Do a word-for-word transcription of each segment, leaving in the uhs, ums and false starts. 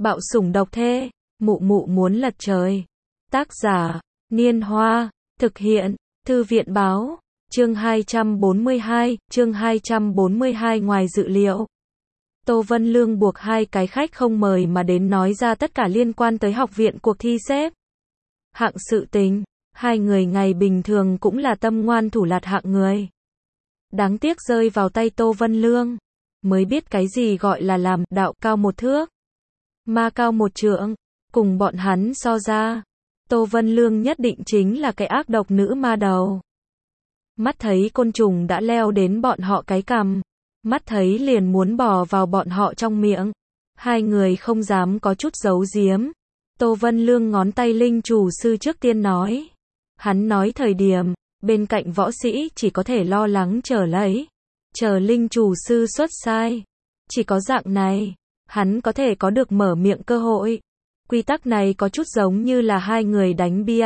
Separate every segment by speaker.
Speaker 1: Bạo sủng độc thê, mụ mụ muốn lật trời. Tác giả, Niên Hoa, thực hiện, Thư viện Báo, chương hai trăm bốn mươi hai, chương hai trăm bốn mươi hai ngoài dự liệu. Tô Vân Lương buộc hai cái khách không mời mà đến nói ra tất cả liên quan tới học viện cuộc thi xếp hạng sự tình. Hai người ngày bình thường cũng là tâm ngoan thủ lạt hạng người. Đáng tiếc rơi vào tay Tô Vân Lương, mới biết cái gì gọi là làm đạo cao một thước, ma cao một trượng. Cùng bọn hắn so ra, Tô Vân Lương nhất định chính là cái ác độc nữ ma đầu. Mắt thấy côn trùng đã leo đến bọn họ cái cằm, mắt thấy liền muốn bò vào bọn họ trong miệng. Hai người không dám có chút giấu giếm. Tô Vân Lương ngón tay linh chủ sư trước tiên nói. Hắn nói thời điểm, bên cạnh võ sĩ chỉ có thể lo lắng chờ lấy, chờ linh chủ sư xuất sai. Chỉ có dạng này, hắn có thể có được mở miệng cơ hội. Quy tắc này có chút giống như là hai người đánh bia.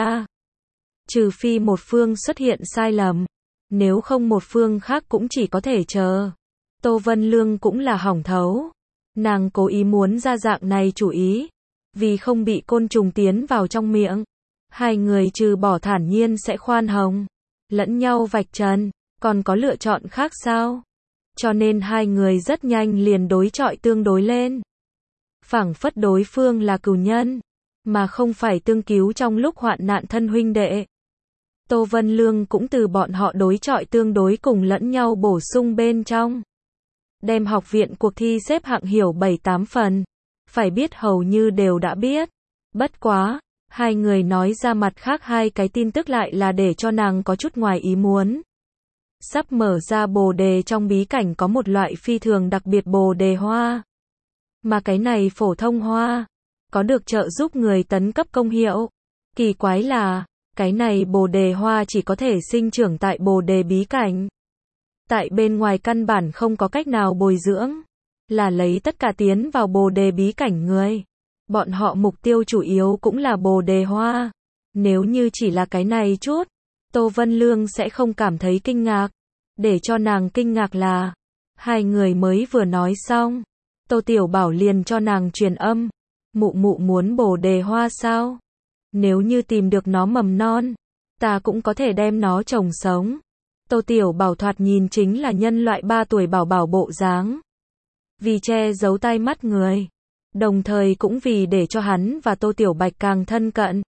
Speaker 1: Trừ phi một phương xuất hiện sai lầm, nếu không một phương khác cũng chỉ có thể chờ. Tô Vân Lương cũng là hỏng thấu. Nàng cố ý muốn ra dạng này chủ ý, vì không bị côn trùng tiến vào trong miệng. Hai người trừ bỏ thản nhiên sẽ khoan hồng, lẫn nhau vạch trần, còn có lựa chọn khác sao? Cho nên hai người rất nhanh liền đối chọi tương đối lên. Phảng phất đối phương là cừu nhân, mà không phải tương cứu trong lúc hoạn nạn thân huynh đệ. Tô Vân Lương cũng từ bọn họ đối chọi tương đối cùng lẫn nhau bổ sung bên trong. Đem học viện cuộc thi xếp hạng hiểu bảy tám phần, phải biết hầu như đều đã biết. Bất quá, hai người nói ra mặt khác hai cái tin tức lại là để cho nàng có chút ngoài ý muốn. Sắp mở ra bồ đề trong bí cảnh có một loại phi thường đặc biệt bồ đề hoa. Mà cái này phổ thông hoa, có được trợ giúp người tấn cấp công hiệu. Kỳ quái là, cái này bồ đề hoa chỉ có thể sinh trưởng tại bồ đề bí cảnh. Tại bên ngoài căn bản không có cách nào bồi dưỡng, là lấy tất cả tiến vào bồ đề bí cảnh người. Bọn họ mục tiêu chủ yếu cũng là bồ đề hoa. Nếu như chỉ là cái này chút, Tô Vân Lương sẽ không cảm thấy kinh ngạc. Để cho nàng kinh ngạc là, hai người mới vừa nói xong, Tô Tiểu Bảo liền cho nàng truyền âm. Mụ mụ muốn bồ đề hoa sao? Nếu như tìm được nó mầm non, ta cũng có thể đem nó trồng sống. Tô Tiểu Bảo thoạt nhìn chính là nhân loại ba tuổi bảo bảo bộ dáng. Vì che giấu tai mắt người, đồng thời cũng vì để cho hắn và Tô Tiểu Bạch càng thân cận,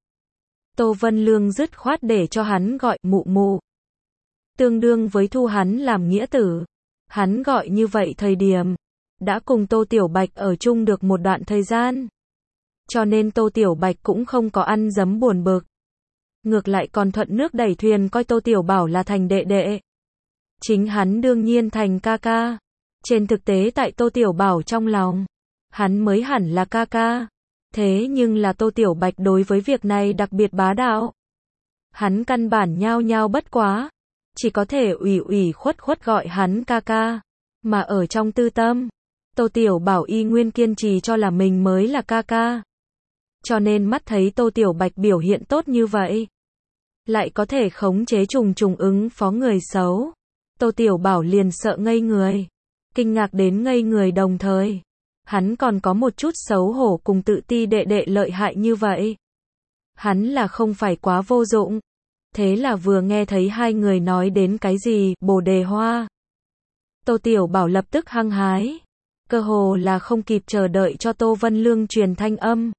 Speaker 1: Tô Vân Lương dứt khoát để cho hắn gọi mụ mụ. Tương đương với thu hắn làm nghĩa tử. Hắn gọi như vậy thời điểm, đã cùng Tô Tiểu Bạch ở chung được một đoạn thời gian. Cho nên Tô Tiểu Bạch cũng không có ăn dấm buồn bực. Ngược lại còn thuận nước đẩy thuyền coi Tô Tiểu Bảo là thành đệ đệ. Chính hắn đương nhiên thành ca ca. Trên thực tế tại Tô Tiểu Bảo trong lòng, hắn mới hẳn là ca ca. Thế nhưng là Tô Tiểu Bạch đối với việc này đặc biệt bá đạo. Hắn căn bản nhao nhao bất quá, chỉ có thể ủy ủy khuất khuất gọi hắn ca ca. Mà ở trong tư tâm, Tô Tiểu Bảo y nguyên kiên trì cho là mình mới là ca ca. Cho nên mắt thấy Tô Tiểu Bạch biểu hiện tốt như vậy, lại có thể khống chế trùng trùng ứng phó người xấu, Tô Tiểu Bảo liền sợ ngây người. Kinh ngạc đến ngây người đồng thời, hắn còn có một chút xấu hổ cùng tự ti đệ đệ lợi hại như vậy. Hắn là không phải quá vô dụng. Thế là vừa nghe thấy hai người nói đến cái gì bồ đề hoa, Tô Tiểu Bảo lập tức hăng hái. Cơ hồ là không kịp chờ đợi cho Tô Vân Lương truyền thanh âm.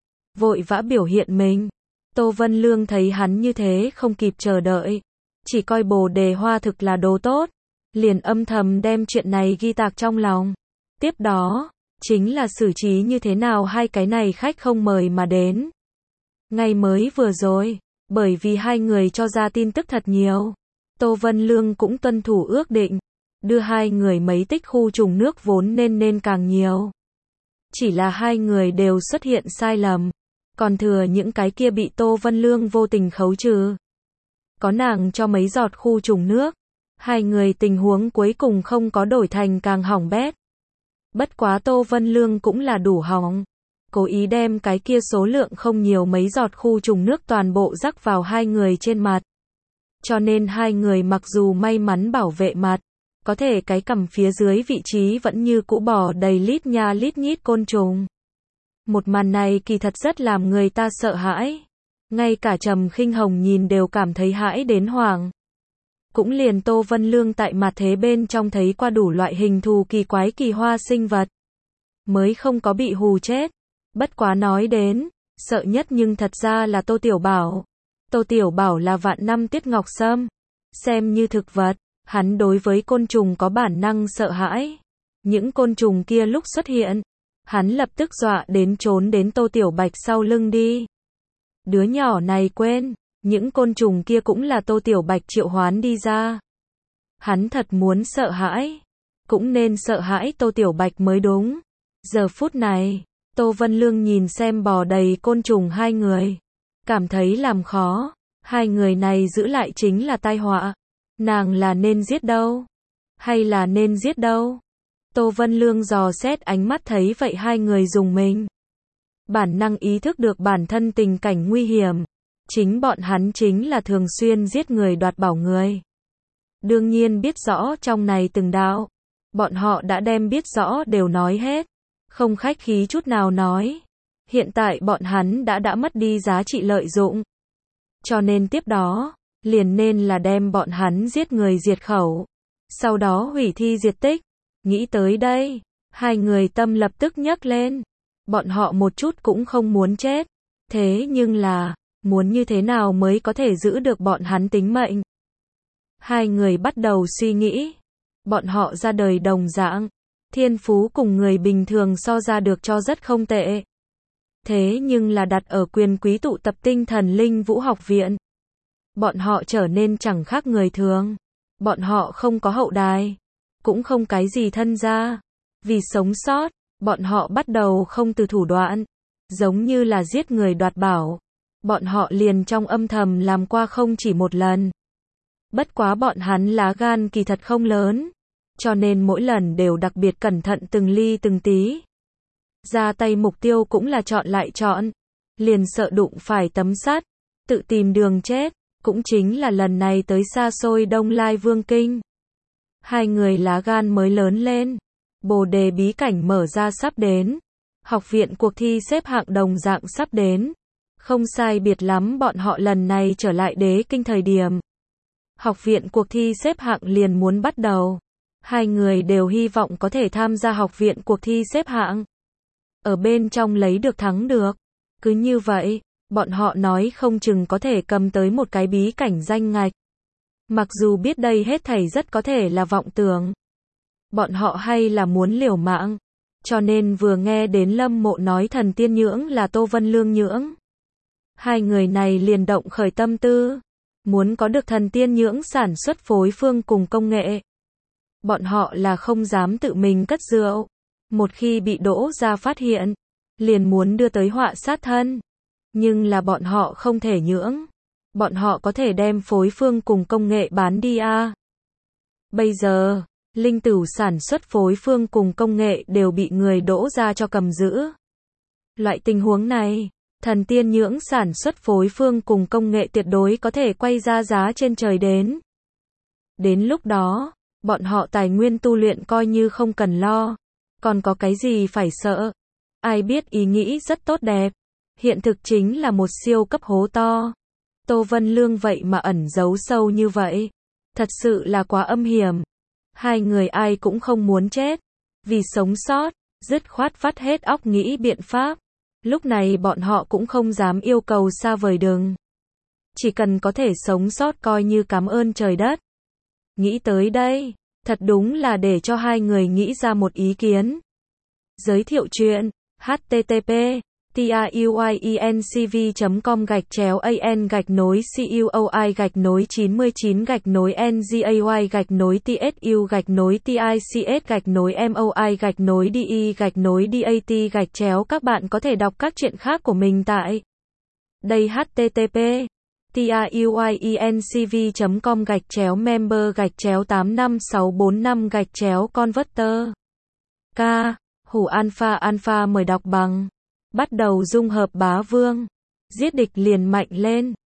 Speaker 1: Vội vã biểu hiện mình. Tô Vân Lương thấy hắn như thế không kịp chờ đợi, chỉ coi bồ đề hoa thực là đồ tốt, liền âm thầm đem chuyện này ghi tạc trong lòng. Tiếp đó, chính là xử trí như thế nào hai cái này khách không mời mà đến. Ngày mới vừa rồi, bởi vì hai người cho ra tin tức thật nhiều, Tô Vân Lương cũng tuân thủ ước định, đưa hai người mấy tích khu trùng nước vốn nên nên càng nhiều. Chỉ là hai người đều xuất hiện sai lầm, còn thừa những cái kia bị Tô Vân Lương vô tình khấu trừ. Có nàng cho mấy giọt khu trùng nước, hai người tình huống cuối cùng không có đổi thành càng hỏng bét. Bất quá Tô Vân Lương cũng là đủ hỏng, cố ý đem cái kia số lượng không nhiều mấy giọt khu trùng nước toàn bộ rắc vào hai người trên mặt. Cho nên hai người mặc dù may mắn bảo vệ mặt, có thể cái cằm phía dưới vị trí vẫn như cũ bò đầy lít nha lít nhít côn trùng. Một màn này kỳ thật rất làm người ta sợ hãi. Ngay cả Trầm Khinh Hồng nhìn đều cảm thấy hãi đến hoảng. Cũng liền Tô Vân Lương tại mặt thế bên trong thấy qua đủ loại hình thù kỳ quái kỳ hoa sinh vật. Mới không có bị hù chết. Bất quá nói đến, sợ nhất nhưng thật ra là Tô Tiểu Bảo. Tô Tiểu Bảo là vạn năm tiết ngọc sâm. Xem như thực vật, hắn đối với côn trùng có bản năng sợ hãi. Những côn trùng kia lúc xuất hiện, hắn lập tức dọa đến trốn đến Tô Tiểu Bạch sau lưng đi. Đứa nhỏ này quên, những côn trùng kia cũng là Tô Tiểu Bạch triệu hoán đi ra. Hắn thật muốn sợ hãi, cũng nên sợ hãi Tô Tiểu Bạch mới đúng. Giờ phút này, Tô Vân Lương nhìn xem bò đầy côn trùng hai người, cảm thấy làm khó, hai người này giữ lại chính là tai họa. Nàng là nên giết đâu, hay là nên giết đâu? Tô Vân Lương dò xét ánh mắt thấy vậy hai người dùng mình. Bản năng ý thức được bản thân tình cảnh nguy hiểm. Chính bọn hắn chính là thường xuyên giết người đoạt bảo người. Đương nhiên biết rõ trong này từng đạo. Bọn họ đã đem biết rõ đều nói hết. Không khách khí chút nào nói. Hiện tại bọn hắn đã đã mất đi giá trị lợi dụng. Cho nên tiếp đó, liền nên là đem bọn hắn giết người diệt khẩu. Sau đó hủy thi diệt tích. Nghĩ tới đây, hai người tâm lập tức nhấc lên. Bọn họ một chút cũng không muốn chết. Thế nhưng là, muốn như thế nào mới có thể giữ được bọn hắn tính mệnh? Hai người bắt đầu suy nghĩ. Bọn họ ra đời đồng dạng. Thiên phú cùng người bình thường so ra được cho rất không tệ. Thế nhưng là đặt ở quyền quý tụ tập tinh thần linh vũ học viện. Bọn họ trở nên chẳng khác người thường. Bọn họ không có hậu đài. Cũng không cái gì thân gia. Vì sống sót, bọn họ bắt đầu không từ thủ đoạn. Giống như là giết người đoạt bảo. Bọn họ liền trong âm thầm làm qua không chỉ một lần. Bất quá bọn hắn lá gan kỳ thật không lớn. Cho nên mỗi lần đều đặc biệt cẩn thận từng ly từng tí. Ra tay mục tiêu cũng là chọn lại chọn. Liền sợ đụng phải tấm sắt. Tự tìm đường chết. Cũng chính là lần này tới xa xôi Đông Lai Vương Kinh. Hai người lá gan mới lớn lên. Bồ đề bí cảnh mở ra sắp đến. Học viện cuộc thi xếp hạng đồng dạng sắp đến. Không sai biệt lắm bọn họ lần này trở lại đế kinh thời điểm. Học viện cuộc thi xếp hạng liền muốn bắt đầu. Hai người đều hy vọng có thể tham gia học viện cuộc thi xếp hạng. Ở bên trong lấy được thắng được. Cứ như vậy, bọn họ nói không chừng có thể cầm tới một cái bí cảnh danh ngạch. Mặc dù biết đây hết thảy rất có thể là vọng tưởng. Bọn họ hay là muốn liều mạng. Cho nên vừa nghe đến Lâm Mộ nói thần tiên nhưỡng là Tô Vân Lương nhưỡng. Hai người này liền động khởi tâm tư. Muốn có được thần tiên nhưỡng sản xuất phối phương cùng công nghệ. Bọn họ là không dám tự mình cất rượu. Một khi bị đỗ ra phát hiện, liền muốn đưa tới họa sát thân. Nhưng là bọn họ không thể nhưỡng. Bọn họ có thể đem phối phương cùng công nghệ bán đi à. Bây giờ, linh tửu sản xuất phối phương cùng công nghệ đều bị người đỗ ra cho cầm giữ. Loại tình huống này, thần tiên nhưỡng sản xuất phối phương cùng công nghệ tuyệt đối có thể quay ra giá trên trời đến. Đến lúc đó, bọn họ tài nguyên tu luyện coi như không cần lo. Còn có cái gì phải sợ? Ai biết ý nghĩ rất tốt đẹp. Hiện thực chính là một siêu cấp hố to. Tô Vân Lương vậy mà ẩn giấu sâu như vậy. Thật sự là quá âm hiểm. Hai người ai cũng không muốn chết. Vì sống sót, dứt khoát vắt hết óc nghĩ biện pháp. Lúc này bọn họ cũng không dám yêu cầu xa vời đừng. Chỉ cần có thể sống sót coi như cảm ơn trời đất. Nghĩ tới đây, thật đúng là để cho hai người nghĩ ra một ý kiến. Giới thiệu chuyện, http tuyencv chấm com gạch chéo an gạch nối cuoi gạch nối chín mươi chín gạch nối ngay gạch nối tsu gạch nối tics gạch nối moi gạch nối de gạch nối dat gạch chéo. Các bạn có thể đọc các chuyện khác của mình tại đây. Http tuyencv chấm com gạch chéo member gạch chéo tám năm sáu bốn năm gạch chéo converter. K. Hủ alpha alpha mời đọc bằng. Bắt đầu dung hợp bá vương. Giết địch liền mạnh lên.